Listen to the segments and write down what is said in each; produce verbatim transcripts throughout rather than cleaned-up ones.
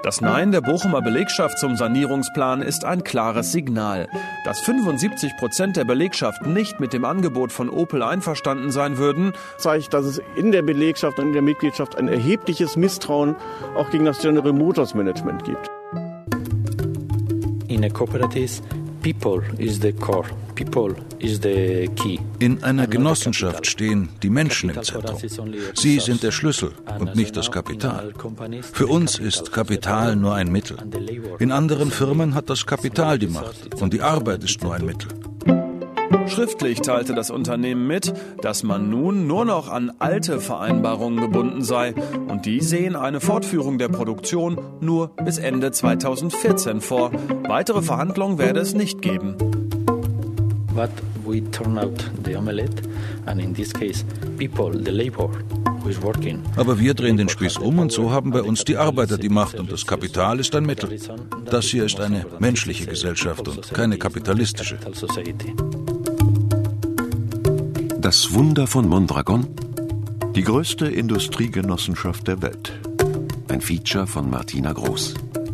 Das Nein der Bochumer Belegschaft zum Sanierungsplan ist ein klares Signal. Dass fünfundsiebzig Prozent der Belegschaft nicht mit dem Angebot von Opel einverstanden sein würden, zeigt, dass es in der Belegschaft und in der Mitgliedschaft ein erhebliches Misstrauen auch gegen das General Motors Management gibt. In a cooperative, people is the core. People is the key. In einer Genossenschaft stehen die Menschen im Zentrum. Sie sind der Schlüssel und nicht das Kapital. Für uns ist Kapital nur ein Mittel. In anderen Firmen hat das Kapital die Macht und die Arbeit ist nur ein Mittel. Schriftlich teilte das Unternehmen mit, dass man nun nur noch an alte Vereinbarungen gebunden sei. Und die sehen eine Fortführung der Produktion nur bis Ende zweitausendvierzehn vor. Weitere Verhandlungen werde es nicht geben. But we turn out the omelette, and in this case, people, the labor, who is working. Aber wir drehen den Spieß um und so haben bei uns die Arbeiter die Macht und das Kapital ist ein Mittel. Das hier ist eine menschliche Gesellschaft und keine kapitalistische. Das Wunder von Mondragon? Die größte Industriegenossenschaft der Welt. Ein Feature von Martina Groß.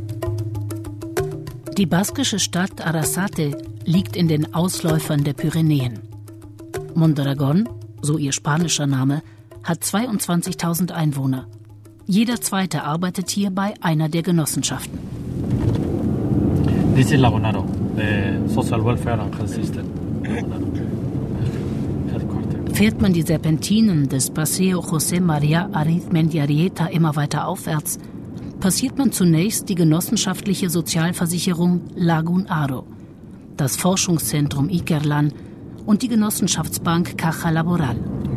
Die baskische Stadt Arrasate liegt in den Ausläufern der Pyrenäen. Mondragon, so ihr spanischer Name, hat zweiundzwanzigtausend Einwohner. Jeder Zweite arbeitet hier bei einer der Genossenschaften. This is Lagunaro, the social welfare and health system. Fährt man die Serpentinen des Paseo José María Arizmendiarrieta immer weiter aufwärts, passiert man zunächst die genossenschaftliche Sozialversicherung Lagunaro, das Forschungszentrum Ikerlan und die Genossenschaftsbank Caja Laboral.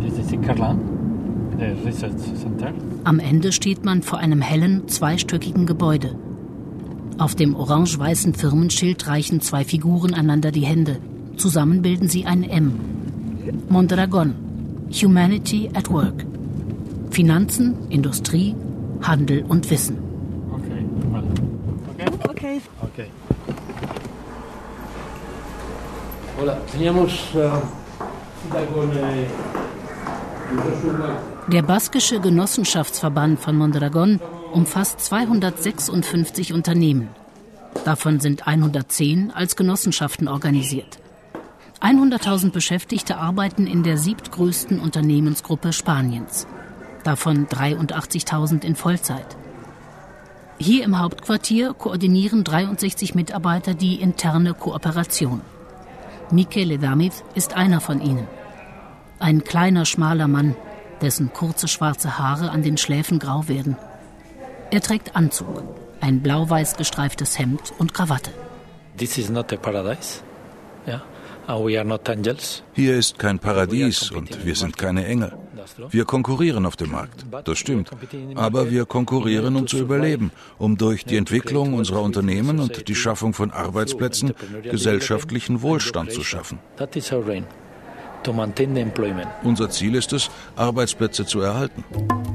Am Ende steht man vor einem hellen, zweistöckigen Gebäude. Auf dem orange-weißen Firmenschild reichen zwei Figuren einander die Hände. Zusammen bilden sie ein M. Mondragon, Humanity at Work. Finanzen, Industrie, Handel und Wissen. Okay, okay, okay. okay. Hola, teníamos uh, cita con eh, Der baskische Genossenschaftsverband von Mondragon umfasst zweihundertsechsundfünfzig Unternehmen. Davon sind hundertzehn als Genossenschaften organisiert. hunderttausend Beschäftigte arbeiten in der siebtgrößten Unternehmensgruppe Spaniens. Davon dreiundachtzigtausend in Vollzeit. Hier im Hauptquartier koordinieren dreiundsechzig Mitarbeiter die interne Kooperation. Michele Damiz ist einer von ihnen. Ein kleiner, schmaler Mann, dessen kurze schwarze Haare an den Schläfen grau werden. Er trägt Anzug, ein blau-weiß gestreiftes Hemd und Krawatte. This is not a paradise. Yeah. We are not angels. Hier ist kein Paradies und wir sind keine Engel. Wir konkurrieren auf dem Markt, das stimmt. Aber wir konkurrieren, um zu überleben, um durch die Entwicklung unserer Unternehmen und die Schaffung von Arbeitsplätzen gesellschaftlichen Wohlstand zu schaffen. Unser Ziel ist es, Arbeitsplätze zu erhalten.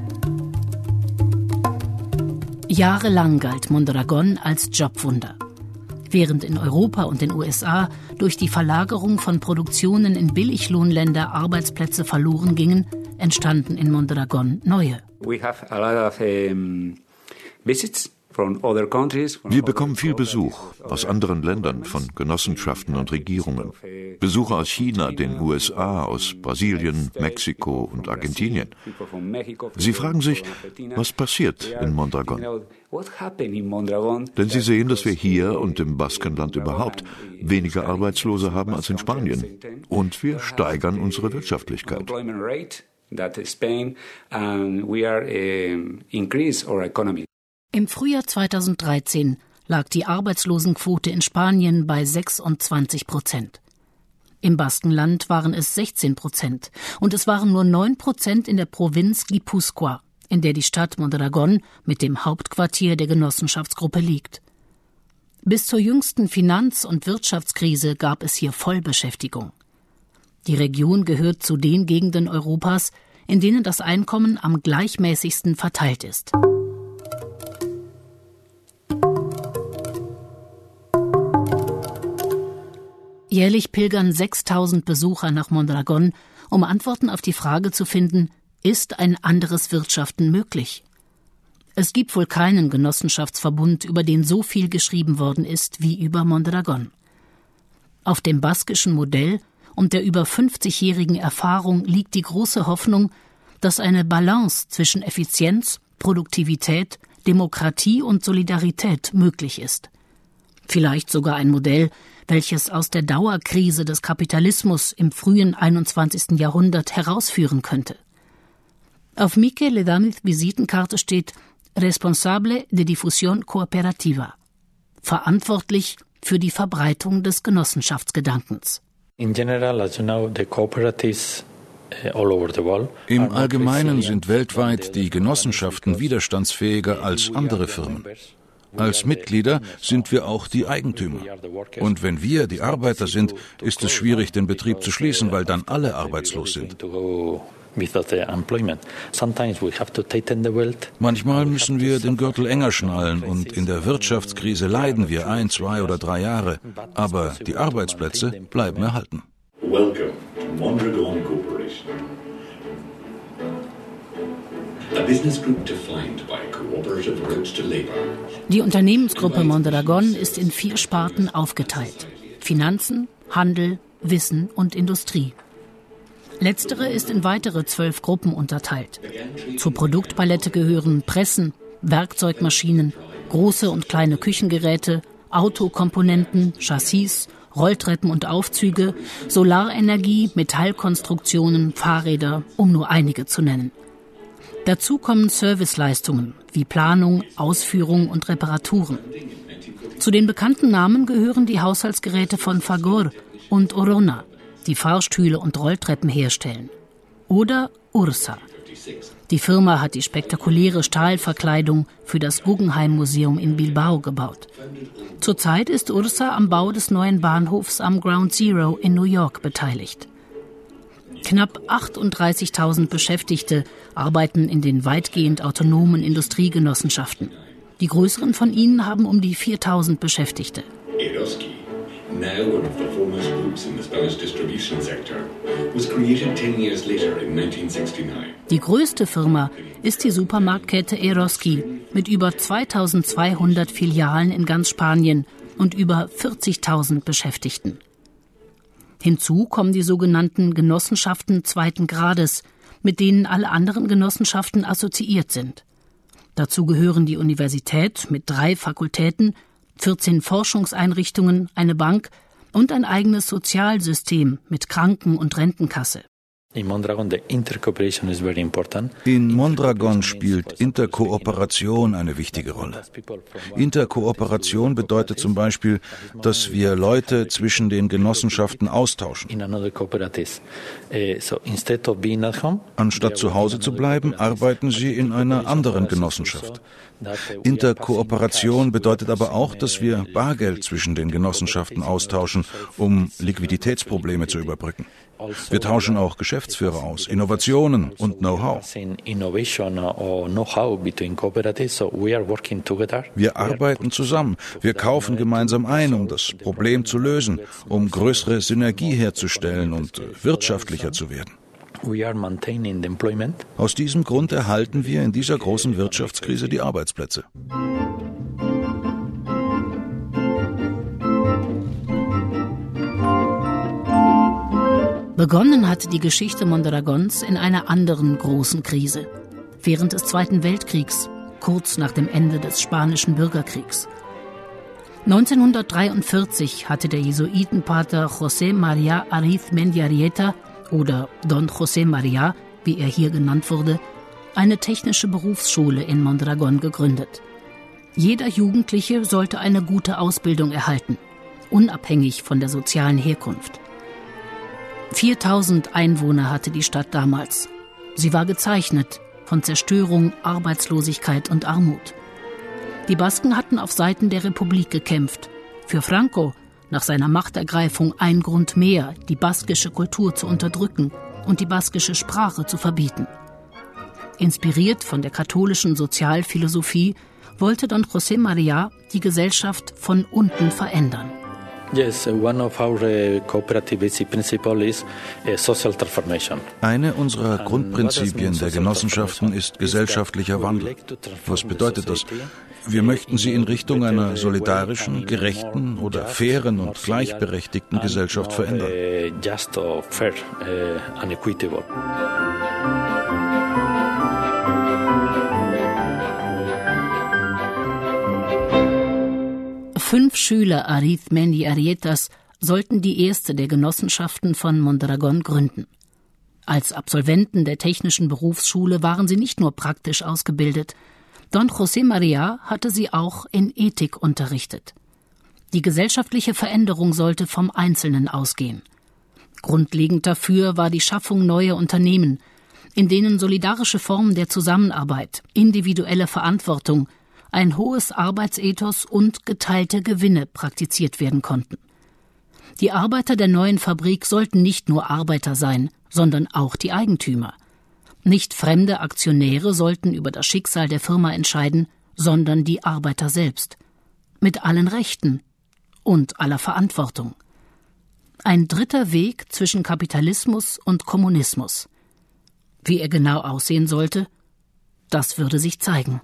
Jahrelang galt Mondragon als Jobwunder. Während in Europa und den U S A durch die Verlagerung von Produktionen in Billiglohnländer Arbeitsplätze verloren gingen, entstanden in Mondragon neue. We have a lot of um, visits. Wir bekommen viel Besuch aus anderen Ländern, von Genossenschaften und Regierungen. Besucher aus China, den U S A, aus Brasilien, Mexiko und Argentinien. Sie fragen sich, was passiert in Mondragon? Denn sie sehen, dass wir hier und im Baskenland überhaupt weniger Arbeitslose haben als in Spanien. Und wir steigern unsere Wirtschaftlichkeit. Im Frühjahr zweitausenddreizehn lag die Arbeitslosenquote in Spanien bei sechsundzwanzig Prozent. Im Baskenland waren es sechzehn Prozent und es waren nur neun Prozent in der Provinz Gipuzkoa, in der die Stadt Mondragon mit dem Hauptquartier der Genossenschaftsgruppe liegt. Bis zur jüngsten Finanz- und Wirtschaftskrise gab es hier Vollbeschäftigung. Die Region gehört zu den Gegenden Europas, in denen das Einkommen am gleichmäßigsten verteilt ist. Jährlich pilgern sechstausend Besucher nach Mondragon, um Antworten auf die Frage zu finden, ist ein anderes Wirtschaften möglich? Es gibt wohl keinen Genossenschaftsverbund, über den so viel geschrieben worden ist wie über Mondragon. Auf dem baskischen Modell und der über fünfzigjährigen Erfahrung liegt die große Hoffnung, dass eine Balance zwischen Effizienz, Produktivität, Demokratie und Solidarität möglich ist. Vielleicht sogar ein Modell, welches aus der Dauerkrise des Kapitalismus im frühen einundzwanzigsten Jahrhundert herausführen könnte. Auf Michele Danils Visitenkarte steht Responsable de Difusión Cooperativa, verantwortlich für die Verbreitung des Genossenschaftsgedankens. In general, as you know, the cooperatives Im Allgemeinen sind weltweit die Genossenschaften widerstandsfähiger als andere Firmen. Als Mitglieder sind wir auch die Eigentümer. Und wenn wir die Arbeiter sind, ist es schwierig, den Betrieb zu schließen, weil dann alle arbeitslos sind. Manchmal müssen wir den Gürtel enger schnallen und in der Wirtschaftskrise leiden wir ein, zwei oder drei Jahre. Aber die Arbeitsplätze bleiben erhalten. Welcome to Mondragon Corporation, a business group defined by cooperative routes to labor. Die Unternehmensgruppe Mondragon ist in vier Sparten aufgeteilt: Finanzen, Handel, Wissen und Industrie. Letztere ist in weitere zwölf Gruppen unterteilt. Zur Produktpalette gehören Pressen, Werkzeugmaschinen, große und kleine Küchengeräte, Autokomponenten, Chassis, Rolltreppen und Aufzüge, Solarenergie, Metallkonstruktionen, Fahrräder, um nur einige zu nennen. Dazu kommen Serviceleistungen wie Planung, Ausführung und Reparaturen. Zu den bekannten Namen gehören die Haushaltsgeräte von Fagor und Orona, die Fahrstühle und Rolltreppen herstellen. Oder Ursa. Die Firma hat die spektakuläre Stahlverkleidung für das Guggenheim-Museum in Bilbao gebaut. Zurzeit ist Ursa am Bau des neuen Bahnhofs am Ground Zero in New York beteiligt. Knapp achtunddreißigtausend Beschäftigte arbeiten in den weitgehend autonomen Industriegenossenschaften. Die größeren von ihnen haben um die viertausend Beschäftigte. Eroski, now one of the foremost groups in the Spanish distribution sector, was created ten years later in nineteen sixty-nine. Die größte Firma ist die Supermarktkette Eroski mit über zweitausendzweihundert Filialen in ganz Spanien und über vierzigtausend Beschäftigten. Hinzu kommen die sogenannten Genossenschaften zweiten Grades, mit denen alle anderen Genossenschaften assoziiert sind. Dazu gehören die Universität mit drei Fakultäten, vierzehn Forschungseinrichtungen, eine Bank und ein eigenes Sozialsystem mit Kranken- und Rentenkasse. In Mondragon, the intercooperation is very important. In Mondragon spielt Interkooperation eine wichtige Rolle. Interkooperation bedeutet zum Beispiel, dass wir Leute zwischen den Genossenschaften austauschen. Anstatt zu Hause zu bleiben, arbeiten sie in einer anderen Genossenschaft. Interkooperation bedeutet aber auch, dass wir Bargeld zwischen den Genossenschaften austauschen, um Liquiditätsprobleme zu überbrücken. Wir tauschen auch Geschäftsführer aus, Innovationen und Know-how. Wir arbeiten zusammen, wir kaufen gemeinsam ein, um das Problem zu lösen, um größere Synergie herzustellen und wirtschaftlicher zu werden. Aus diesem Grund erhalten wir in dieser großen Wirtschaftskrise die Arbeitsplätze. Begonnen hat die Geschichte Mondragons in einer anderen großen Krise, während des Zweiten Weltkriegs, kurz nach dem Ende des Spanischen Bürgerkriegs. neunzehnhundertdreiundvierzig hatte der Jesuitenpater José María Arizmendiarrieta oder Don José María, wie er hier genannt wurde, eine technische Berufsschule in Mondragon gegründet. Jeder Jugendliche sollte eine gute Ausbildung erhalten, unabhängig von der sozialen Herkunft. viertausend Einwohner hatte die Stadt damals. Sie war gezeichnet von Zerstörung, Arbeitslosigkeit und Armut. Die Basken hatten auf Seiten der Republik gekämpft. Für Franco, nach seiner Machtergreifung, ein Grund mehr, die baskische Kultur zu unterdrücken und die baskische Sprache zu verbieten. Inspiriert von der katholischen Sozialphilosophie wollte Don José María die Gesellschaft von unten verändern. Yes, one of our uh, cooperative basic principles is uh, social transformation. Eine unserer Grundprinzipien der Genossenschaften ist gesellschaftlicher Wandel. Was bedeutet das? Wir möchten sie in Richtung einer solidarischen, gerechten oder fairen und gleichberechtigten Gesellschaft verändern. Just fair and equitable. Fünf Schüler Arizmendi Arrietas sollten die erste der Genossenschaften von Mondragón gründen. Als Absolventen der Technischen Berufsschule waren sie nicht nur praktisch ausgebildet, Don José María hatte sie auch in Ethik unterrichtet. Die gesellschaftliche Veränderung sollte vom Einzelnen ausgehen. Grundlegend dafür war die Schaffung neuer Unternehmen, in denen solidarische Formen der Zusammenarbeit, individuelle Verantwortung, ein hohes Arbeitsethos und geteilte Gewinne praktiziert werden konnten. Die Arbeiter der neuen Fabrik sollten nicht nur Arbeiter sein, sondern auch die Eigentümer. Nicht fremde Aktionäre sollten über das Schicksal der Firma entscheiden, sondern die Arbeiter selbst. Mit allen Rechten und aller Verantwortung. Ein dritter Weg zwischen Kapitalismus und Kommunismus. Wie er genau aussehen sollte, das würde sich zeigen.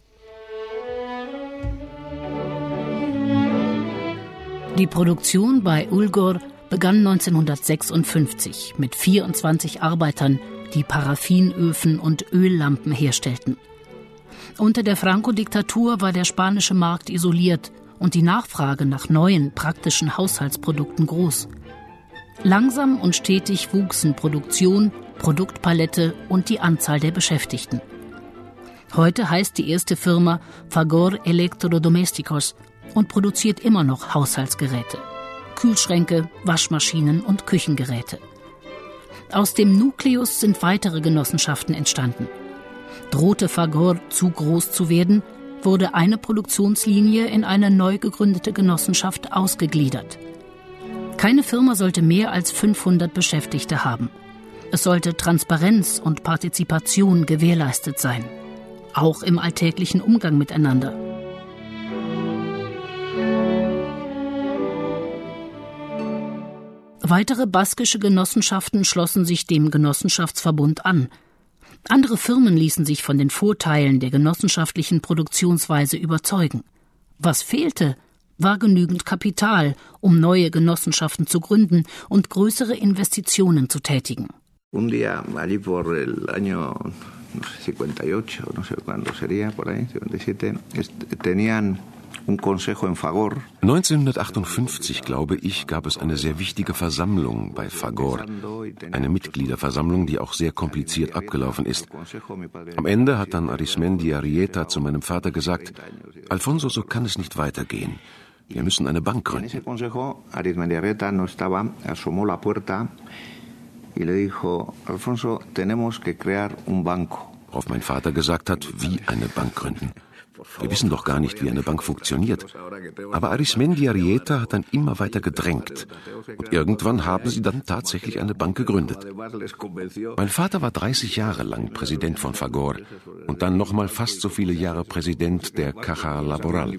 Die Produktion bei Ulgor begann neunzehnhundertsechsundfünfzig mit vierundzwanzig Arbeitern, die Paraffinöfen und Öllampen herstellten. Unter der Franco-Diktatur war der spanische Markt isoliert und die Nachfrage nach neuen, praktischen Haushaltsprodukten groß. Langsam und stetig wuchsen Produktion, Produktpalette und die Anzahl der Beschäftigten. Heute heißt die erste Firma Fagor Electrodomésticos und produziert immer noch Haushaltsgeräte, Kühlschränke, Waschmaschinen und Küchengeräte. Aus dem Nukleus sind weitere Genossenschaften entstanden. Drohte Fagor zu groß zu werden, wurde eine Produktionslinie in eine neu gegründete Genossenschaft ausgegliedert. Keine Firma sollte mehr als fünfhundert Beschäftigte haben. Es sollte Transparenz und Partizipation gewährleistet sein, auch im alltäglichen Umgang miteinander. Weitere baskische Genossenschaften schlossen sich dem Genossenschaftsverbund an. Andere Firmen ließen sich von den Vorteilen der genossenschaftlichen Produktionsweise überzeugen. Was fehlte, war genügend Kapital, um neue Genossenschaften zu gründen und größere Investitionen zu tätigen. Un día, allí por el año cincuenta y ocho, no sé cuándo sería, por ahí, cincuenta y siete, tenían un consejo en Fagor. neunzehnhundertachtundfünfzig, glaube ich, gab es eine sehr wichtige Versammlung bei Fagor. Eine Mitgliederversammlung, die auch sehr kompliziert abgelaufen ist. Am Ende hat dann Arizmendi Arrieta zu meinem Vater gesagt: Alfonso, so kann es nicht weitergehen. Wir müssen eine Bank gründen. Arizmendi Arrieta no estaba, asomó la puerta y le dijo: Alfonso, tenemos que crear un banco. Worauf mein Vater gesagt hat, wie eine Bank gründen. Wir wissen doch gar nicht, wie eine Bank funktioniert. Aber Arizmendi Arrieta hat dann immer weiter gedrängt. Und irgendwann haben sie dann tatsächlich eine Bank gegründet. Mein Vater war dreißig Jahre lang Präsident von Fagor und dann nochmal fast so viele Jahre Präsident der Caja Laboral.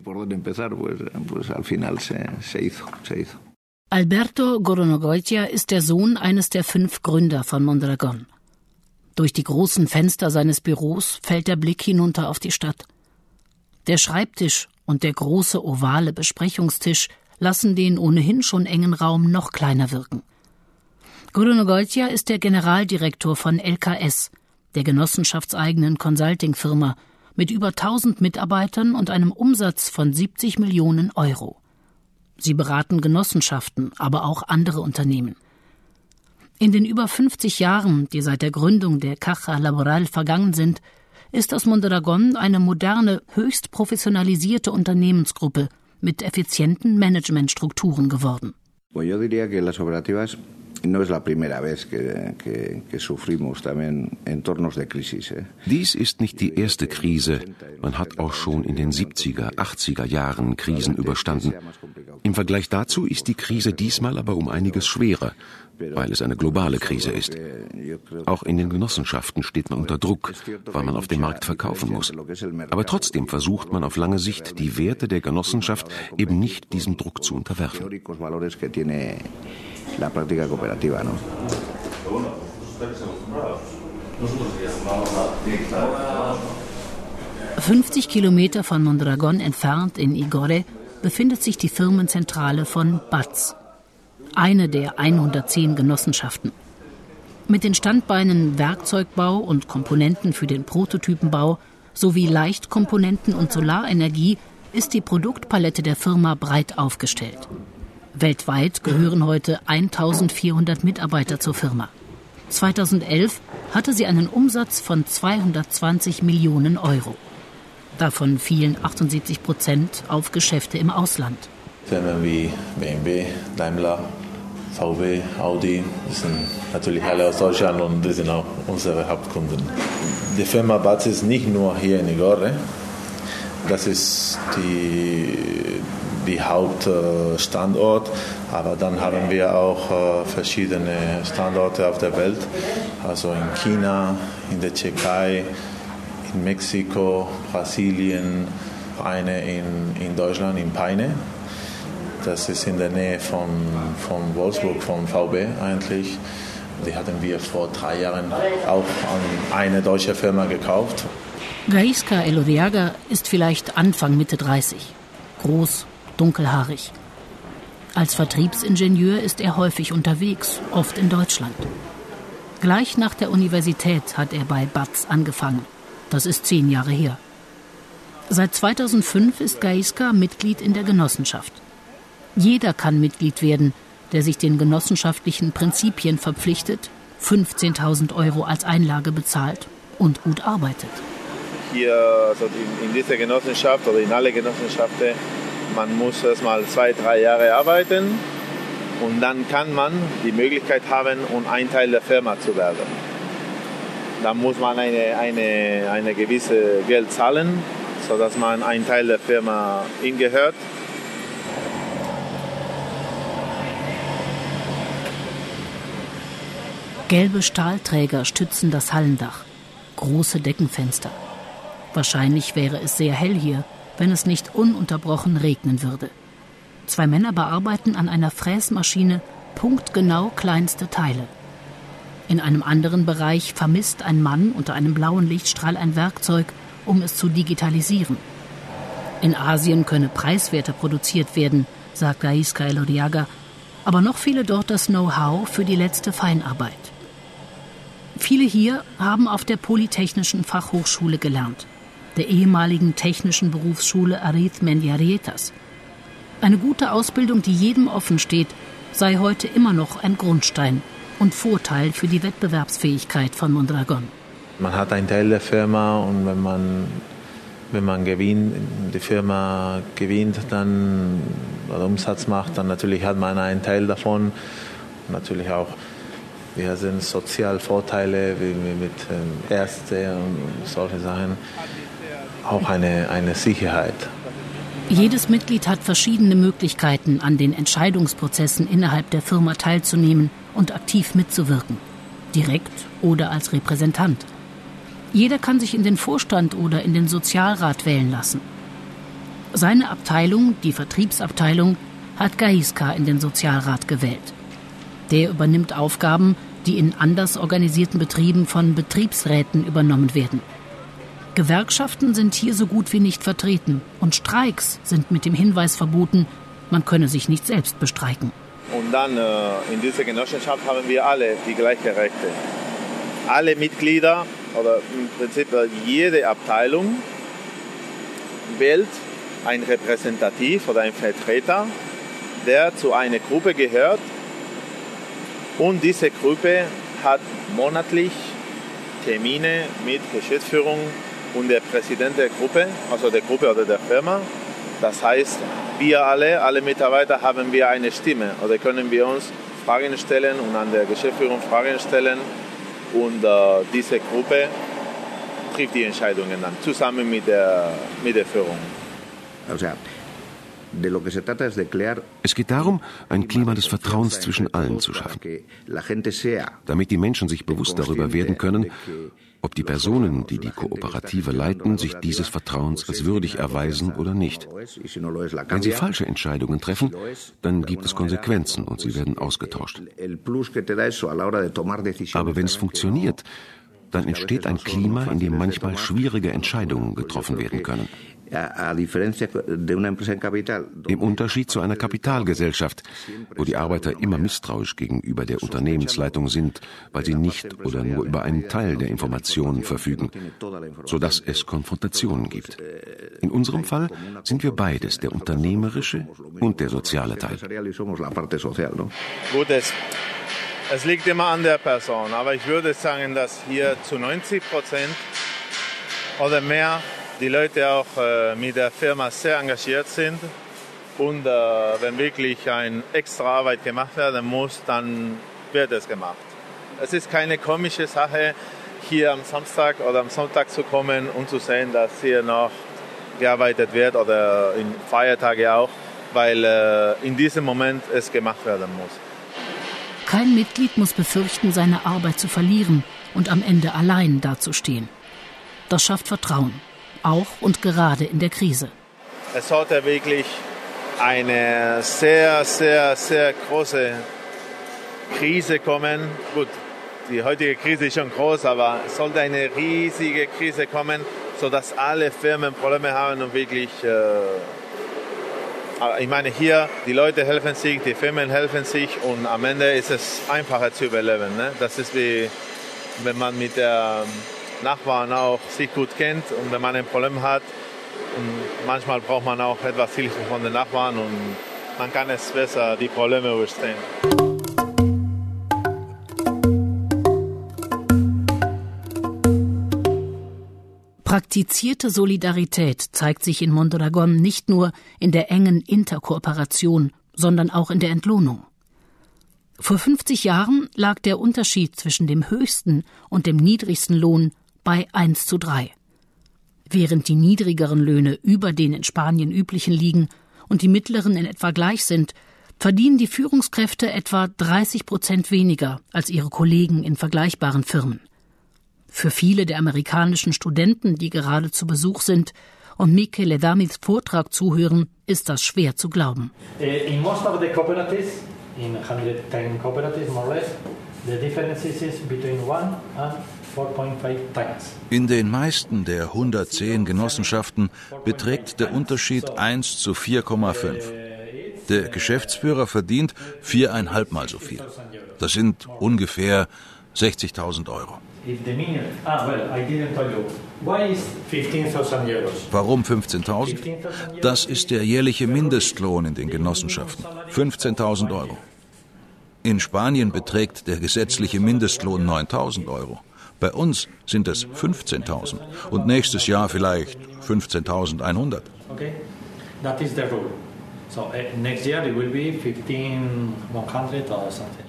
Alberto Goronogoitia ist der Sohn eines der fünf Gründer von Mondragón. Durch die großen Fenster seines Büros fällt der Blick hinunter auf die Stadt. Der Schreibtisch und der große ovale Besprechungstisch lassen den ohnehin schon engen Raum noch kleiner wirken. Goronogoitia ist der Generaldirektor von L K S, der genossenschaftseigenen Consulting-Firma, mit über tausend Mitarbeitern und einem Umsatz von siebzig Millionen Euro. Sie beraten Genossenschaften, aber auch andere Unternehmen. In den über fünfzig Jahren, die seit der Gründung der Caja Laboral vergangen sind, ist aus Mondragón eine moderne, höchst professionalisierte Unternehmensgruppe mit effizienten Managementstrukturen geworden. Yo diría que las operativas no es la primera vez que, que, que sufrimos también entornos de crisis. Dies ist nicht die erste Krise. Man hat auch schon in den siebziger, achtziger Jahren Krisen überstanden. Im Vergleich dazu ist die Krise diesmal aber um einiges schwerer, weil es eine globale Krise ist. Auch in den Genossenschaften steht man unter Druck, weil man auf dem Markt verkaufen muss. Aber trotzdem versucht man auf lange Sicht, die Werte der Genossenschaft eben nicht diesem Druck zu unterwerfen. fünfzig Kilometer von Mondragón entfernt in Igorre befindet sich die Firmenzentrale von B A T S, eine der hundertzehn Genossenschaften. Mit den Standbeinen Werkzeugbau und Komponenten für den Prototypenbau sowie Leichtkomponenten und Solarenergie ist die Produktpalette der Firma breit aufgestellt. Weltweit gehören heute eintausendvierhundert Mitarbeiter zur Firma. zweitausendelf hatte sie einen Umsatz von zweihundertzwanzig Millionen Euro. Davon fielen achtundsiebzig Prozent auf Geschäfte im Ausland. Firmen wie B M W, Daimler, V W, Audi, das sind natürlich alle aus Deutschland und das sind auch unsere Hauptkunden. Die Firma B A T S ist nicht nur hier in Igorre, das ist die, die Hauptstandort, aber dann haben wir auch verschiedene Standorte auf der Welt, also in China, in der Tschechei, in Mexiko, Brasilien, eine in, in Deutschland, in Peine. Das ist in der Nähe von, von Wolfsburg, von V W eigentlich. Die hatten wir vor drei Jahren auch an eine deutsche Firma gekauft. Gaisca Elorriaga ist vielleicht Anfang Mitte dreißig. Groß, dunkelhaarig. Als Vertriebsingenieur ist er häufig unterwegs, oft in Deutschland. Gleich nach der Universität hat er bei B A T S angefangen. Das ist zehn Jahre her. Seit zweitausendfünf ist Gaisca Mitglied in der Genossenschaft. Jeder kann Mitglied werden, der sich den genossenschaftlichen Prinzipien verpflichtet, fünfzehntausend Euro als Einlage bezahlt und gut arbeitet. Hier also in, in dieser Genossenschaft oder in alle Genossenschaften, man muss erst mal zwei, drei Jahre arbeiten und dann kann man die Möglichkeit haben, um ein Teil der Firma zu werden. Dann muss man eine, eine, eine gewisse Geld zahlen, sodass man ein Teil der Firma ihm gehört. Gelbe Stahlträger stützen das Hallendach, große Deckenfenster. Wahrscheinlich wäre es sehr hell hier, wenn es nicht ununterbrochen regnen würde. Zwei Männer bearbeiten an einer Fräsmaschine punktgenau kleinste Teile. In einem anderen Bereich vermisst ein Mann unter einem blauen Lichtstrahl ein Werkzeug, um es zu digitalisieren. In Asien könne preiswerter produziert werden, sagt Gaisca Elorriaga, aber noch fehle dort das Know-how für die letzte Feinarbeit. Viele hier haben auf der Polytechnischen Fachhochschule gelernt, der ehemaligen technischen Berufsschule Arizmendiarietas. Eine gute Ausbildung, die jedem offen steht, sei heute immer noch ein Grundstein und Vorteil für die Wettbewerbsfähigkeit von Mondragón. Man hat einen Teil der Firma und wenn man, wenn man gewinnt, die Firma gewinnt, dann oder Umsatz macht, dann natürlich hat man einen Teil davon. Natürlich auch, wir sind Sozialvorteile wie mit Ärzten und solche Sachen. Auch eine, eine Sicherheit. Jedes Mitglied hat verschiedene Möglichkeiten, an den Entscheidungsprozessen innerhalb der Firma teilzunehmen und aktiv mitzuwirken, direkt oder als Repräsentant. Jeder kann sich in den Vorstand oder in den Sozialrat wählen lassen. Seine Abteilung, die Vertriebsabteilung, hat Gaisca in den Sozialrat gewählt. Der übernimmt Aufgaben, die in anders organisierten Betrieben von Betriebsräten übernommen werden. Gewerkschaften sind hier so gut wie nicht vertreten und Streiks sind mit dem Hinweis verboten, man könne sich nicht selbst bestreiken. Und dann äh, in dieser Genossenschaft haben wir alle die gleichen Rechte. Alle Mitglieder oder im Prinzip jede Abteilung wählt einen Repräsentativ oder einen Vertreter, der zu einer Gruppe gehört. Und diese Gruppe hat monatlich Termine mit Geschäftsführung und der Präsident der Gruppe, also der Gruppe oder der Firma. Das heißt, wir alle, alle Mitarbeiter haben wir eine Stimme oder können wir uns Fragen stellen und an der Geschäftsführung Fragen stellen und äh, diese Gruppe trifft die Entscheidungen dann zusammen mit der, mit der Führung. Es geht darum, ein Klima des Vertrauens zwischen allen zu schaffen, damit die Menschen sich bewusst darüber werden können, ob die Personen, die die Kooperative leiten, sich dieses Vertrauens als würdig erweisen oder nicht. Wenn sie falsche Entscheidungen treffen, dann gibt es Konsequenzen und sie werden ausgetauscht. Aber wenn es funktioniert, dann entsteht ein Klima, in dem manchmal schwierige Entscheidungen getroffen werden können. Im Unterschied zu einer Kapitalgesellschaft, wo die Arbeiter immer misstrauisch gegenüber der Unternehmensleitung sind, weil sie nicht oder nur über einen Teil der Informationen verfügen, sodass es Konfrontationen gibt. In unserem Fall sind wir beides, der unternehmerische und der soziale Teil. Gut, es, es liegt immer an der Person, aber ich würde sagen, dass hier zu neunzig Prozent oder mehr die Leute auch äh, mit der Firma sehr engagiert sind und äh, wenn wirklich eine extra Arbeit gemacht werden muss, dann wird es gemacht. Es ist keine komische Sache, hier am Samstag oder am Sonntag zu kommen und zu sehen, dass hier noch gearbeitet wird oder in Feiertage auch, weil äh, in diesem Moment es gemacht werden muss. Kein Mitglied muss befürchten, seine Arbeit zu verlieren und am Ende allein dazustehen. Das schafft Vertrauen. Auch und gerade in der Krise. Es sollte wirklich eine sehr, sehr, sehr große Krise kommen. Gut, die heutige Krise ist schon groß, aber es sollte eine riesige Krise kommen, sodass alle Firmen Probleme haben und wirklich, äh, ich meine hier, die Leute helfen sich, die Firmen helfen sich und am Ende ist es einfacher zu überleben. Ne? Das ist wie, wenn man mit der Nachbarn auch sich gut kennt und wenn man ein Problem hat und manchmal braucht man auch etwas Hilfe von den Nachbarn und man kann es besser die Probleme überstehen. Praktizierte Solidarität zeigt sich in Mondragón nicht nur in der engen Interkooperation, sondern auch in der Entlohnung. Vor fünfzig Jahren lag der Unterschied zwischen dem höchsten und dem niedrigsten Lohn bei eins zu drei. Während die niedrigeren Löhne über den in Spanien üblichen liegen und die mittleren in etwa gleich sind, verdienen die Führungskräfte etwa dreißig Prozent weniger als ihre Kollegen in vergleichbaren Firmen. Für viele der amerikanischen Studenten, die gerade zu Besuch sind und Michele Damids Vortrag zuhören, ist das schwer zu glauben. In most of the cooperatives, in one hundred ten cooperatives more or less, the difference is between one and four point five times. In den meisten der hundertzehn Genossenschaften beträgt der Unterschied eins zu vier Komma fünf. Der Geschäftsführer verdient viereinhalb Mal so viel. Das sind ungefähr sechzigtausend Euro. Warum fünfzehntausend? Das ist der jährliche Mindestlohn in den Genossenschaften. fünfzehntausend Euro. In Spanien beträgt der gesetzliche Mindestlohn neuntausend Euro. Bei uns sind es fünfzehntausend und nächstes Jahr vielleicht fünfzehntausendeinhundert. Okay, that is the rule. So uh, next year it will be fifteen hundred or something.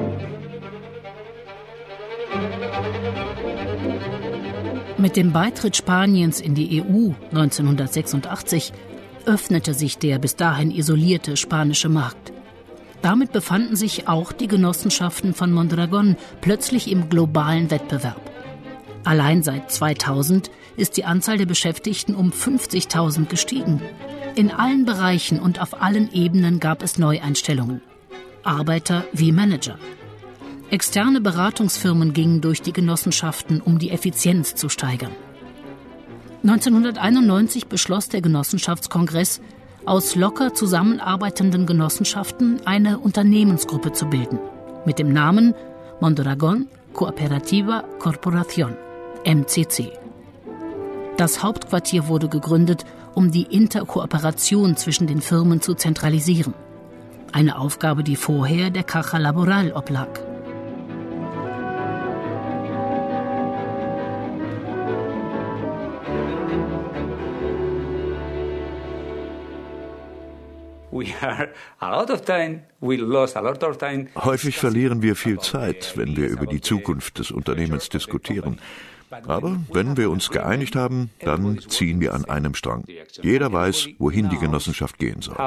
Mit dem Beitritt Spaniens in die E U neunzehnhundertsechsundachtzig öffnete sich der bis dahin isolierte spanische Markt. Damit befanden sich auch die Genossenschaften von Mondragón plötzlich im globalen Wettbewerb. Allein seit zweitausend ist die Anzahl der Beschäftigten um fünfzigtausend gestiegen. In allen Bereichen und auf allen Ebenen gab es Neueinstellungen. Arbeiter wie Manager. Externe Beratungsfirmen gingen durch die Genossenschaften, um die Effizienz zu steigern. neunzehnhunderteinundneunzig beschloss der Genossenschaftskongress, aus locker zusammenarbeitenden Genossenschaften eine Unternehmensgruppe zu bilden, mit dem Namen Mondragón Cooperativa Corporación, M C C. Das Hauptquartier wurde gegründet, um die Interkooperation zwischen den Firmen zu zentralisieren. Eine Aufgabe, die vorher der Caja Laboral oblag. Häufig verlieren wir viel Zeit, wenn wir über die Zukunft des Unternehmens diskutieren. Aber wenn wir uns geeinigt haben, dann ziehen wir an einem Strang. Jeder weiß, wohin die Genossenschaft gehen soll.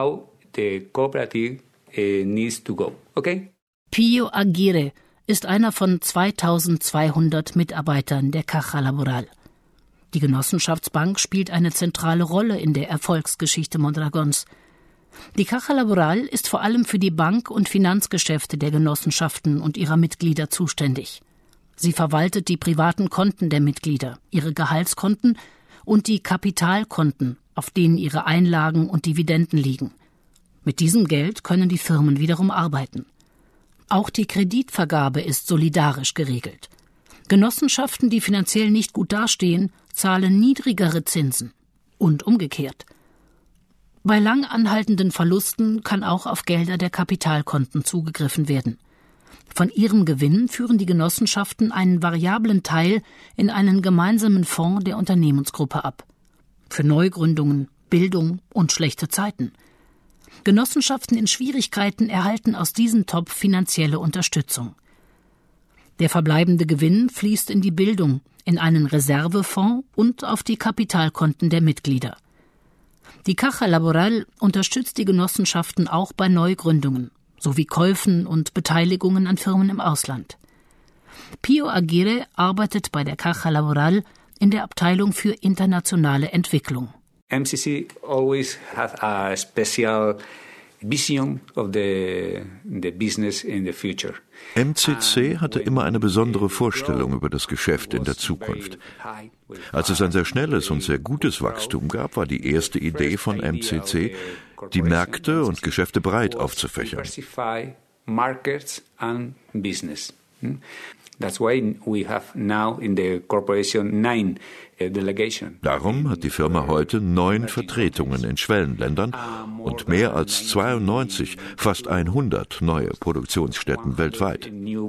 Pío Aguirre ist einer von zweitausendzweihundert Mitarbeitern der Caja Laboral. Die Genossenschaftsbank spielt eine zentrale Rolle in der Erfolgsgeschichte Mondragons. Die Caja Laboral ist vor allem für die Bank- und Finanzgeschäfte der Genossenschaften und ihrer Mitglieder zuständig. Sie verwaltet die privaten Konten der Mitglieder, ihre Gehaltskonten und die Kapitalkonten, auf denen ihre Einlagen und Dividenden liegen. Mit diesem Geld können die Firmen wiederum arbeiten. Auch die Kreditvergabe ist solidarisch geregelt. Genossenschaften, die finanziell nicht gut dastehen, zahlen niedrigere Zinsen. Und umgekehrt. Bei lang anhaltenden Verlusten kann auch auf Gelder der Kapitalkonten zugegriffen werden. Von ihrem Gewinn führen die Genossenschaften einen variablen Teil in einen gemeinsamen Fonds der Unternehmensgruppe ab. Für Neugründungen, Bildung und schlechte Zeiten. Genossenschaften in Schwierigkeiten erhalten aus diesem Topf finanzielle Unterstützung. Der verbleibende Gewinn fließt in die Bildung, in einen Reservefonds und auf die Kapitalkonten der Mitglieder. Die Caja Laboral unterstützt die Genossenschaften auch bei Neugründungen, sowie Käufen und Beteiligungen an Firmen im Ausland. Pío Aguirre arbeitet bei der Caja Laboral in der Abteilung für internationale Entwicklung. M C C always has a special vision of the, the business in the future. M C C hatte immer eine besondere Vorstellung über das Geschäft in der Zukunft. Als es ein sehr schnelles und sehr gutes Wachstum gab, war die erste Idee von M C C, die Märkte und Geschäfte breit aufzufächern. That's why we have now in the corporation nine delegation. Darum hat die Firma heute neun Vertretungen in Schwellenländern und mehr als zweiundneunzig, fast hundert neue Produktionsstätten weltweit.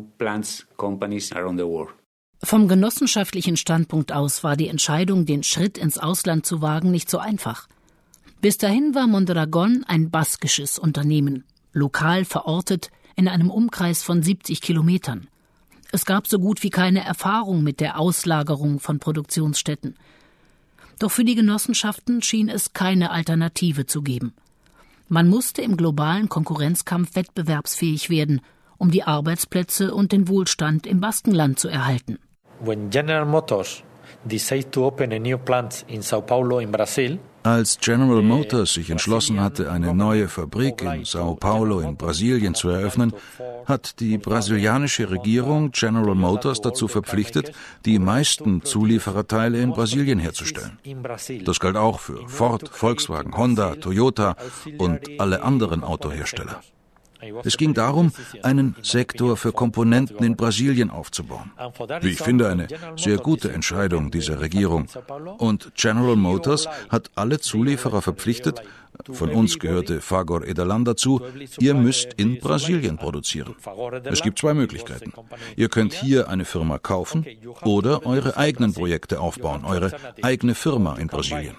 Vom genossenschaftlichen Standpunkt aus war die Entscheidung, den Schritt ins Ausland zu wagen, nicht so einfach. Bis dahin war Mondragon ein baskisches Unternehmen, lokal verortet in einem Umkreis von siebzig Kilometern. Es gab so gut wie keine Erfahrung mit der Auslagerung von Produktionsstätten. Doch für die Genossenschaften schien es keine Alternative zu geben. Man musste im globalen Konkurrenzkampf wettbewerbsfähig werden, um die Arbeitsplätze und den Wohlstand im Baskenland zu erhalten. When General Motors decided to open a new plant in São Paulo in Brazil, Als General Motors sich entschlossen hatte, eine neue Fabrik in São Paulo in Brasilien zu eröffnen, hat die brasilianische Regierung General Motors dazu verpflichtet, die meisten Zuliefererteile in Brasilien herzustellen. Das galt auch für Ford, Volkswagen, Honda, Toyota und alle anderen Autohersteller. Es ging darum, einen Sektor für Komponenten in Brasilien aufzubauen. Wie ich finde, eine sehr gute Entscheidung dieser Regierung. Und General Motors hat alle Zulieferer verpflichtet, von uns gehörte Fagor Edalan dazu, ihr müsst in Brasilien produzieren. Es gibt zwei Möglichkeiten. Ihr könnt hier eine Firma kaufen oder eure eigenen Projekte aufbauen, eure eigene Firma in Brasilien.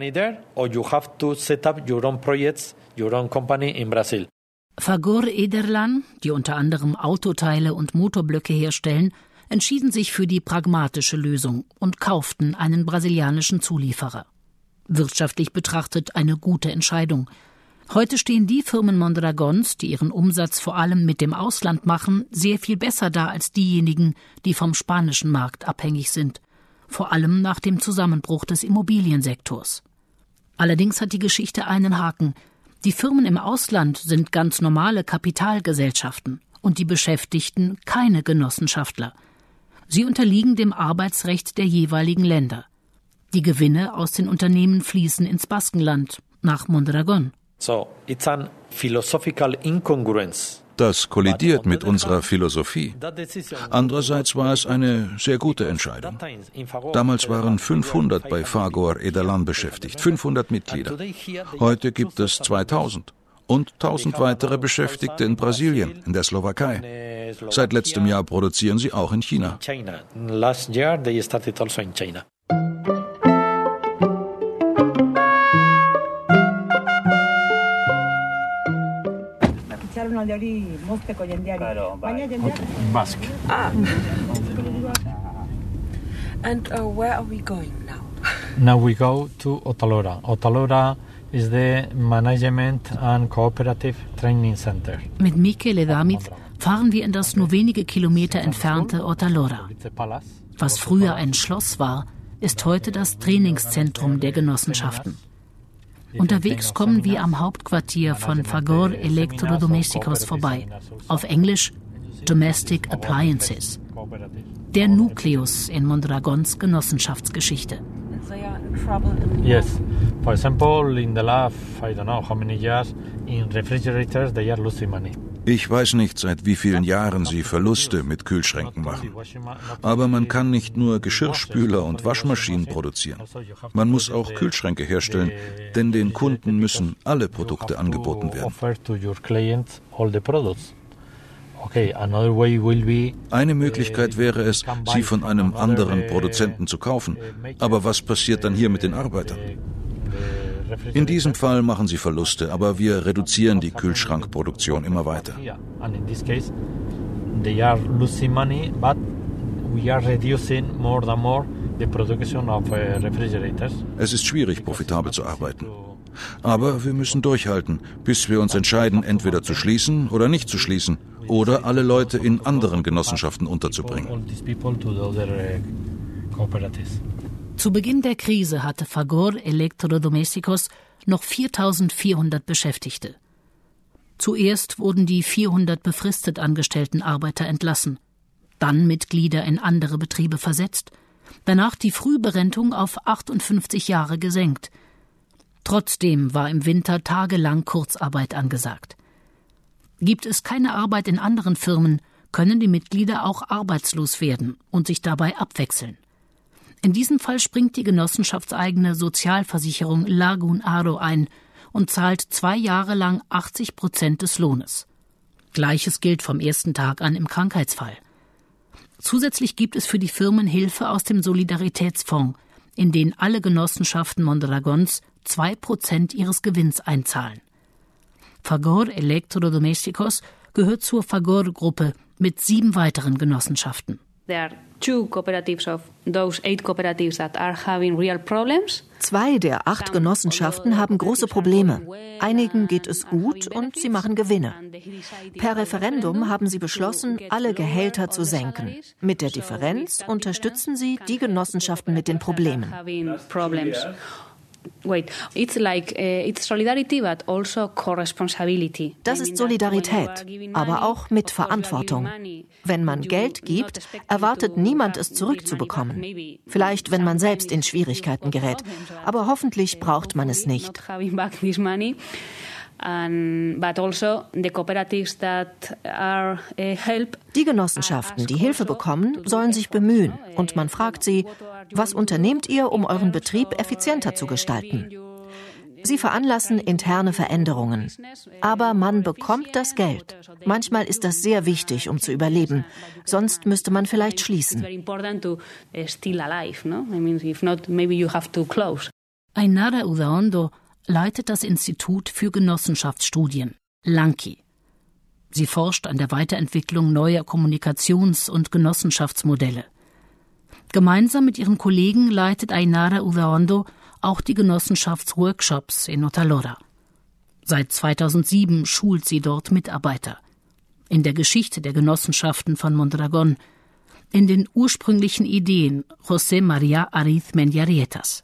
Fagor Edalan, die unter anderem Autoteile und Motorblöcke herstellen, entschieden sich für die pragmatische Lösung und kauften einen brasilianischen Zulieferer. Wirtschaftlich betrachtet eine gute Entscheidung. Heute stehen die Firmen Mondragons, die ihren Umsatz vor allem mit dem Ausland machen, sehr viel besser da als diejenigen, die vom spanischen Markt abhängig sind. Vor allem nach dem Zusammenbruch des Immobiliensektors. Allerdings hat die Geschichte einen Haken. Die Firmen im Ausland sind ganz normale Kapitalgesellschaften und die Beschäftigten keine Genossenschaftler. Sie unterliegen dem Arbeitsrecht der jeweiligen Länder. Die Gewinne aus den Unternehmen fließen ins Baskenland, nach Mondragon. So, it's an philosophical incongruence. Das kollidiert mit unserer Philosophie. Andererseits war es eine sehr gute Entscheidung. Damals waren fünfhundert bei Fagor Edalan beschäftigt, fünfhundert Mitglieder. Heute gibt es zweitausend und tausend weitere Beschäftigte in Brasilien, in der Slowakei. Seit letztem Jahr produzieren sie auch in China. Last year they started also in China. Ah. And uh, where are we going now? Now we go to Otalora. Otalora is the Management and Cooperative Training Center. Mit Michele Damit fahren wir in das nur wenige Kilometer entfernte Otalora. Was früher ein Schloss war, ist heute das Trainingszentrum der Genossenschaften. Unterwegs kommen wir am Hauptquartier von Fagor Electrodomésticos vorbei. Auf Englisch Domestic Appliances. Der Nukleus in Mondragons Genossenschaftsgeschichte. Yes. For example, in the last, I don't know how many years, in refrigerators they are losing money. Ich weiß nicht, seit wie vielen Jahren sie Verluste mit Kühlschränken machen. Aber man kann nicht nur Geschirrspüler und Waschmaschinen produzieren. Man muss auch Kühlschränke herstellen, denn den Kunden müssen alle Produkte angeboten werden. Eine Möglichkeit wäre es, sie von einem anderen Produzenten zu kaufen. Aber was passiert dann hier mit den Arbeitern? In diesem Fall machen sie Verluste, aber wir reduzieren die Kühlschrankproduktion immer weiter. Es ist schwierig, profitabel zu arbeiten. Aber wir müssen durchhalten, bis wir uns entscheiden, entweder zu schließen oder nicht zu schließen oder alle Leute in anderen Genossenschaften unterzubringen. Zu Beginn der Krise hatte Fagor Electrodomésticos noch viertausendvierhundert Beschäftigte. Zuerst wurden die vierhundert befristet angestellten Arbeiter entlassen, dann Mitglieder in andere Betriebe versetzt, danach die Frühberentung auf achtundfünfzig Jahre gesenkt. Trotzdem war im Winter tagelang Kurzarbeit angesagt. Gibt es keine Arbeit in anderen Firmen, können die Mitglieder auch arbeitslos werden und sich dabei abwechseln. In diesem Fall springt die genossenschaftseigene Sozialversicherung Lagun Aro ein und zahlt zwei Jahre lang achtzig Prozent des Lohnes. Gleiches gilt vom ersten Tag an im Krankheitsfall. Zusätzlich gibt es für die Firmen Hilfe aus dem Solidaritätsfonds, in den alle Genossenschaften Mondragons zwei Prozent ihres Gewinns einzahlen. Fagor Electrodomésticos gehört zur Fagor-Gruppe mit sieben weiteren Genossenschaften. Zwei der acht Genossenschaften haben große Probleme. Einigen geht es gut und sie machen Gewinne. Per Referendum haben sie beschlossen, alle Gehälter zu senken. Mit der Differenz unterstützen sie die Genossenschaften mit den Problemen. Wait, it's like uh, it's solidarity, but also co-responsibility. Das ist Solidarität, aber auch mit Verantwortung. Wenn man Geld gibt, erwartet niemand, es zurückzubekommen. Vielleicht, wenn man selbst in Schwierigkeiten gerät. Aber hoffentlich braucht man es nicht. And, but also the cooperatives that are uh, help. Die Genossenschaften, die Hilfe bekommen, sollen sich bemühen. Und man fragt sie, was unternehmt ihr, um euren Betrieb effizienter zu gestalten? Sie veranlassen interne Veränderungen. Aber man bekommt das Geld. Manchmal ist das sehr wichtig, um zu überleben. Sonst müsste man vielleicht schließen. Ainara Udaondo leitet das Institut für Genossenschaftsstudien, Lanki. Sie forscht an der Weiterentwicklung neuer Kommunikations- und Genossenschaftsmodelle. Gemeinsam mit ihren Kollegen leitet Ainara Udaondo auch die Genossenschaftsworkshops in Otalora. Seit zweitausendsieben schult sie dort Mitarbeiter. In der Geschichte der Genossenschaften von Mondragon, in den ursprünglichen Ideen José María Arizmendiarrietas.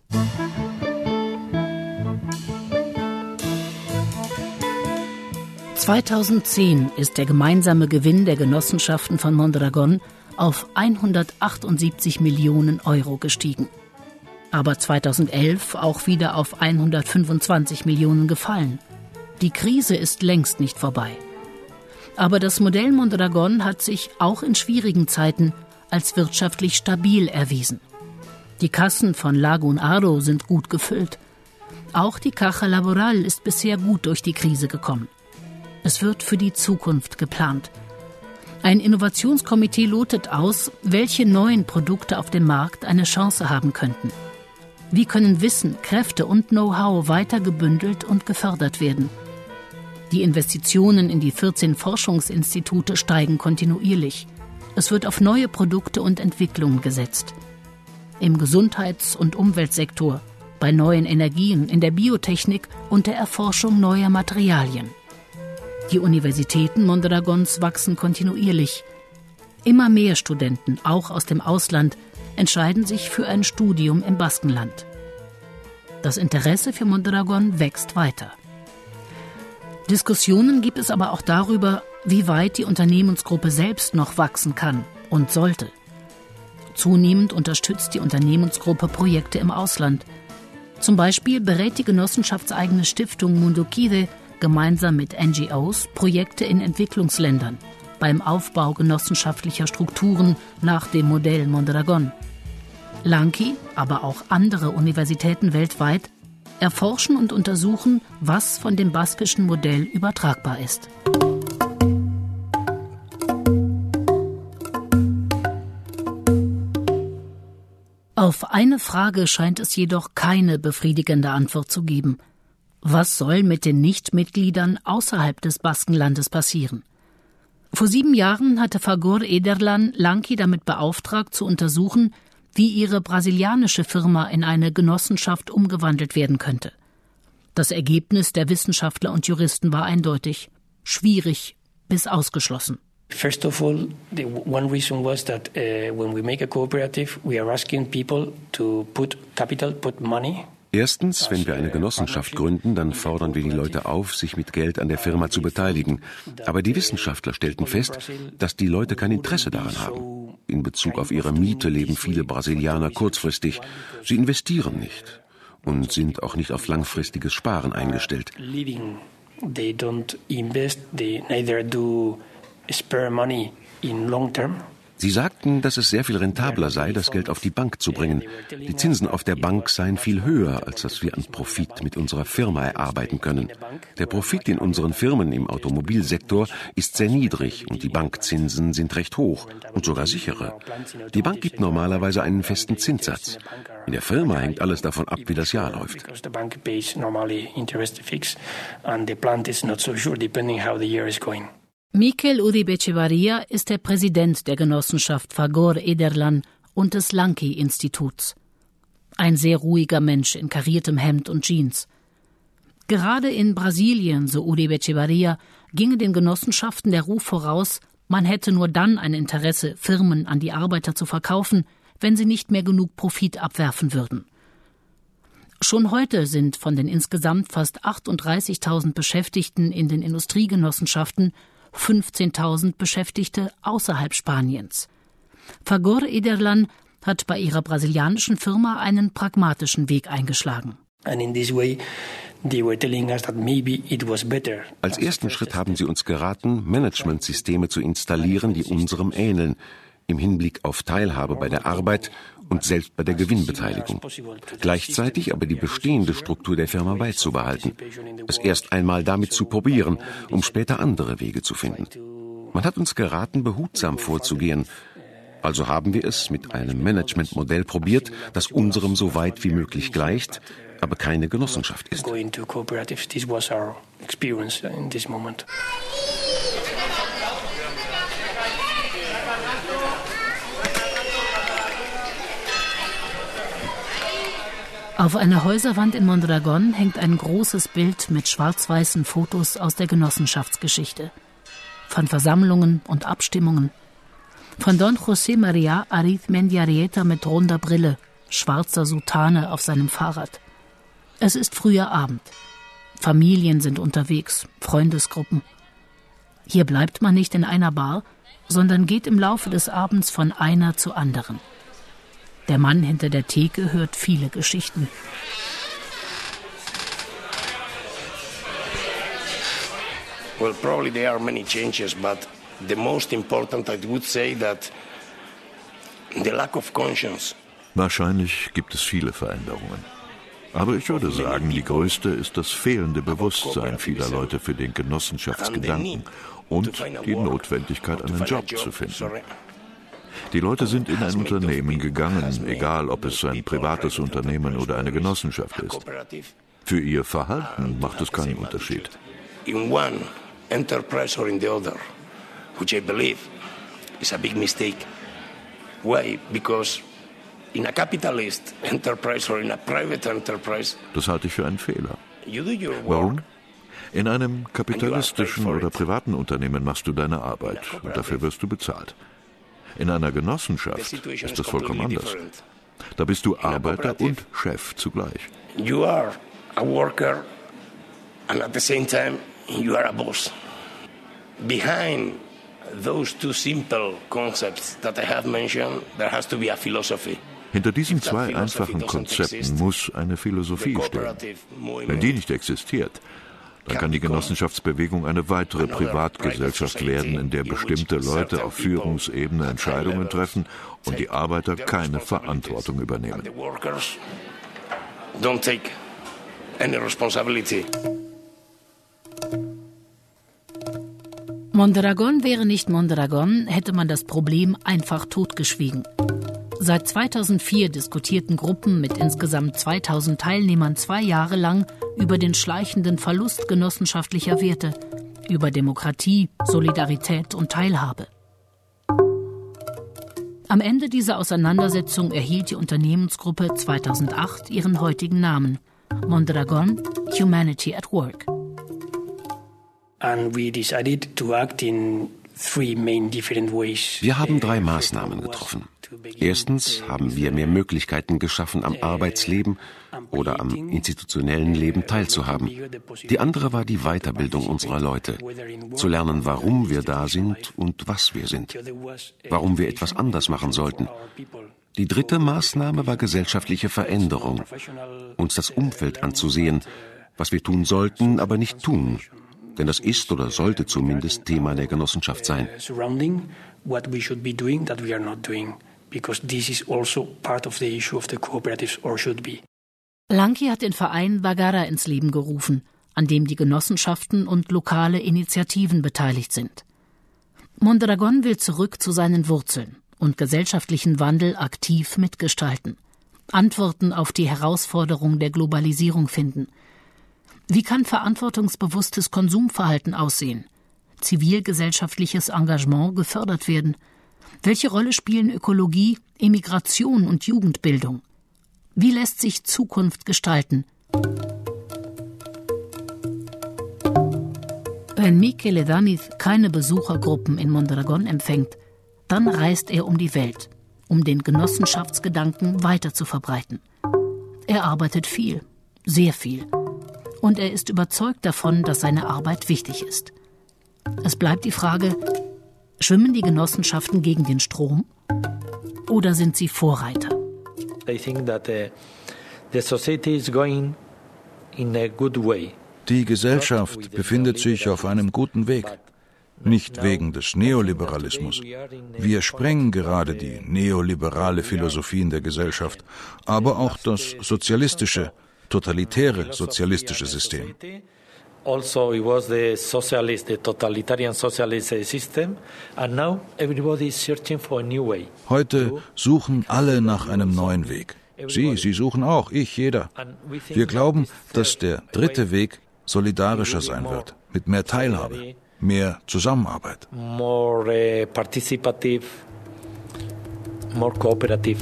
zweitausendzehn ist der gemeinsame Gewinn der Genossenschaften von Mondragon auf hundertachtundsiebzig Millionen Euro gestiegen. Aber zweitausendelf auch wieder auf hundertfünfundzwanzig Millionen gefallen. Die Krise ist längst nicht vorbei. Aber das Modell Mondragon hat sich auch in schwierigen Zeiten als wirtschaftlich stabil erwiesen. Die Kassen von Lagun Aro sind gut gefüllt. Auch die Caja Laboral ist bisher gut durch die Krise gekommen. Es wird für die Zukunft geplant. Ein Innovationskomitee lotet aus, welche neuen Produkte auf dem Markt eine Chance haben könnten. Wie können Wissen, Kräfte und Know-how weiter gebündelt und gefördert werden? Die Investitionen in die vierzehn Forschungsinstitute steigen kontinuierlich. Es wird auf neue Produkte und Entwicklungen gesetzt. im Gesundheits- und Umweltsektor, bei neuen Energien, in der Biotechnik und der Erforschung neuer Materialien. Die Universitäten Mondragons wachsen kontinuierlich. Immer mehr Studenten, auch aus dem Ausland, entscheiden sich für ein Studium im Baskenland. Das Interesse für Mondragon wächst weiter. Diskussionen gibt es aber auch darüber, wie weit die Unternehmensgruppe selbst noch wachsen kann und sollte. Zunehmend unterstützt die Unternehmensgruppe Projekte im Ausland. Zum Beispiel berät die genossenschaftseigene Stiftung Mundukide gemeinsam mit N G Os Projekte in Entwicklungsländern beim Aufbau genossenschaftlicher Strukturen nach dem Modell Mondragon. Lanki, aber auch andere Universitäten weltweit erforschen und untersuchen, was von dem baskischen Modell übertragbar ist. Auf eine Frage scheint es jedoch keine befriedigende Antwort zu geben. Was soll mit den Nichtmitgliedern außerhalb des Baskenlandes passieren? Vor sieben Jahren hatte Fagor Ederlan Lanki damit beauftragt, zu untersuchen, wie ihre brasilianische Firma in eine Genossenschaft umgewandelt werden könnte. Das Ergebnis der Wissenschaftler und Juristen war eindeutig: schwierig bis ausgeschlossen. First of all, the one reason was that uh, when we make a cooperative, we are asking people to put capital, put money. Erstens, wenn wir eine Genossenschaft gründen, dann fordern wir die Leute auf, sich mit Geld an der Firma zu beteiligen. Aber die Wissenschaftler stellten fest, dass die Leute kein Interesse daran haben. In Bezug auf ihre Miete leben viele Brasilianer kurzfristig. Sie investieren nicht und sind auch nicht auf langfristiges Sparen eingestellt. They don't invest, they neither do spare money in long term. Sie sagten, dass es sehr viel rentabler sei, das Geld auf die Bank zu bringen. Die Zinsen auf der Bank seien viel höher, als was wir an Profit mit unserer Firma erarbeiten können. Der Profit in unseren Firmen im Automobilsektor ist sehr niedrig und die Bankzinsen sind recht hoch und sogar sichere. Die Bank gibt normalerweise einen festen Zinssatz. In der Firma hängt alles davon ab, wie das Jahr läuft. Mikel Uribe Echevarria ist der Präsident der Genossenschaft Fagor Ederlan und des Lanki-Instituts. Ein sehr ruhiger Mensch in kariertem Hemd und Jeans. Gerade in Brasilien, so Uribe Echevarria, ginge den Genossenschaften der Ruf voraus, man hätte nur dann ein Interesse, Firmen an die Arbeiter zu verkaufen, wenn sie nicht mehr genug Profit abwerfen würden. Schon heute sind von den insgesamt fast achtunddreißigtausend Beschäftigten in den Industriegenossenschaften fünfzehntausend Beschäftigte außerhalb Spaniens. Fagor Ederlan hat bei ihrer brasilianischen Firma einen pragmatischen Weg eingeschlagen. Als ersten Schritt haben sie uns geraten, Managementsysteme zu installieren, die unserem ähneln, im Hinblick auf Teilhabe bei der Arbeit und selbst bei der Gewinnbeteiligung. Gleichzeitig aber die bestehende Struktur der Firma beizubehalten. Es erst einmal damit zu probieren, um später andere Wege zu finden. Man hat uns geraten, behutsam vorzugehen. Also haben wir es mit einem Managementmodell probiert, das unserem so weit wie möglich gleicht, aber keine Genossenschaft ist. Auf einer Häuserwand in Mondragon hängt ein großes Bild mit schwarz-weißen Fotos aus der Genossenschaftsgeschichte. Von Versammlungen und Abstimmungen. Von Don José María Arizmendi Arrieta mit runder Brille, schwarzer Soutane auf seinem Fahrrad. Es ist früher Abend. Familien sind unterwegs, Freundesgruppen. Hier bleibt man nicht in einer Bar, sondern geht im Laufe des Abends von einer zu anderen. Der Mann hinter der Theke hört viele Geschichten. Well, probably there are many changes, but the most important, I would say that the lack of conscience. Wahrscheinlich gibt es viele Veränderungen. Aber ich würde sagen, die größte ist das fehlende Bewusstsein vieler Leute für den Genossenschaftsgedanken und die Notwendigkeit, einen Job zu finden. Die Leute sind in ein Unternehmen gegangen, egal ob es ein privates Unternehmen oder eine Genossenschaft ist. Für ihr Verhalten macht es keinen Unterschied. In one enterprise or in the other, which I believe is a big mistake. Why? Because in a capitalist enterprise or in a private enterprise. Das halte ich für einen Fehler. Warum? In einem kapitalistischen oder privaten Unternehmen machst du deine Arbeit und dafür wirst du bezahlt. In einer Genossenschaft ist das vollkommen anders. Da bist du Arbeiter und Chef zugleich. You are a worker and at the same time you are a boss. Behind those two simple concepts that I have mentioned, there has to be a philosophy. Hinter diesen zwei einfachen Konzepten muss eine Philosophie stehen. Wenn die nicht existiert, dann kann die Genossenschaftsbewegung eine weitere Privatgesellschaft werden, in der bestimmte Leute auf Führungsebene Entscheidungen treffen und die Arbeiter keine Verantwortung übernehmen. Don't take any responsibility. Mondragon wäre nicht Mondragon, hätte man das Problem einfach totgeschwiegen. Seit zweitausendvier diskutierten Gruppen mit insgesamt zweitausend Teilnehmern zwei Jahre lang über den schleichenden Verlust genossenschaftlicher Werte, über Demokratie, Solidarität und Teilhabe. Am Ende dieser Auseinandersetzung erhielt die Unternehmensgruppe zweitausendacht ihren heutigen Namen: Mondragon Humanity at Work. And we decided to act in three main different ways. Wir haben drei Maßnahmen getroffen. Erstens haben wir mehr Möglichkeiten geschaffen, am Arbeitsleben oder am institutionellen Leben teilzuhaben. Die andere war die Weiterbildung unserer Leute, zu lernen, warum wir da sind und was wir sind, warum wir etwas anders machen sollten. Die dritte Maßnahme war gesellschaftliche Veränderung, uns das Umfeld anzusehen, was wir tun sollten, aber nicht tun. Denn das ist oder sollte zumindest Thema der Genossenschaft sein. Lanki hat den Verein Bagara ins Leben gerufen, an dem die Genossenschaften und lokale Initiativen beteiligt sind. Mondragon will zurück zu seinen Wurzeln und gesellschaftlichen Wandel aktiv mitgestalten, Antworten auf die Herausforderung der Globalisierung finden. Wie kann verantwortungsbewusstes Konsumverhalten aussehen? Zivilgesellschaftliches Engagement gefördert werden? Welche Rolle spielen Ökologie, Immigration und Jugendbildung? Wie lässt sich Zukunft gestalten? Wenn Michele Damiz keine Besuchergruppen in Mondragon empfängt, dann reist er um die Welt, um den Genossenschaftsgedanken weiter zu verbreiten. Er arbeitet viel, sehr viel. Und er ist überzeugt davon, dass seine Arbeit wichtig ist. Es bleibt die Frage, schwimmen die Genossenschaften gegen den Strom oder sind sie Vorreiter? I think that uh, the society is going in a good way. Die Gesellschaft befindet sich auf einem guten Weg. Nicht wegen des Neoliberalismus. Wir sprengen gerade die neoliberale Philosophie in der Gesellschaft, aber auch das sozialistische, totalitäre sozialistische System. Also it was the socialist, the totalitarian socialist system, and now everybody is searching for a new way. Heute suchen alle nach einem neuen Weg. Sie, Sie suchen auch, ich, jeder. Wir glauben, dass der dritte Weg solidarischer sein wird, mit mehr Teilhabe, mehr Zusammenarbeit. More uh, participative, more cooperative.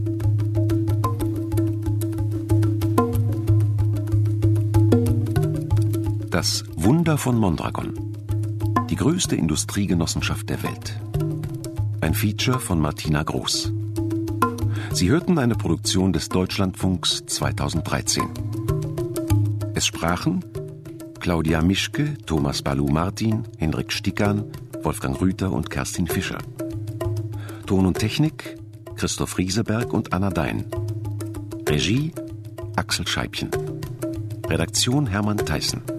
Das Wunder von Mondragon. Die größte Industriegenossenschaft der Welt. Ein Feature von Martina Groß. Sie hörten eine Produktion des Deutschlandfunks zweitausenddreizehn. Es sprachen Claudia Mischke, Thomas Balu-Martin, Henrik Stickan, Wolfgang Rüther und Kerstin Fischer. Ton und Technik Christoph Rieseberg und Anna Dein. Regie Axel Scheibchen. Redaktion Hermann Theissen.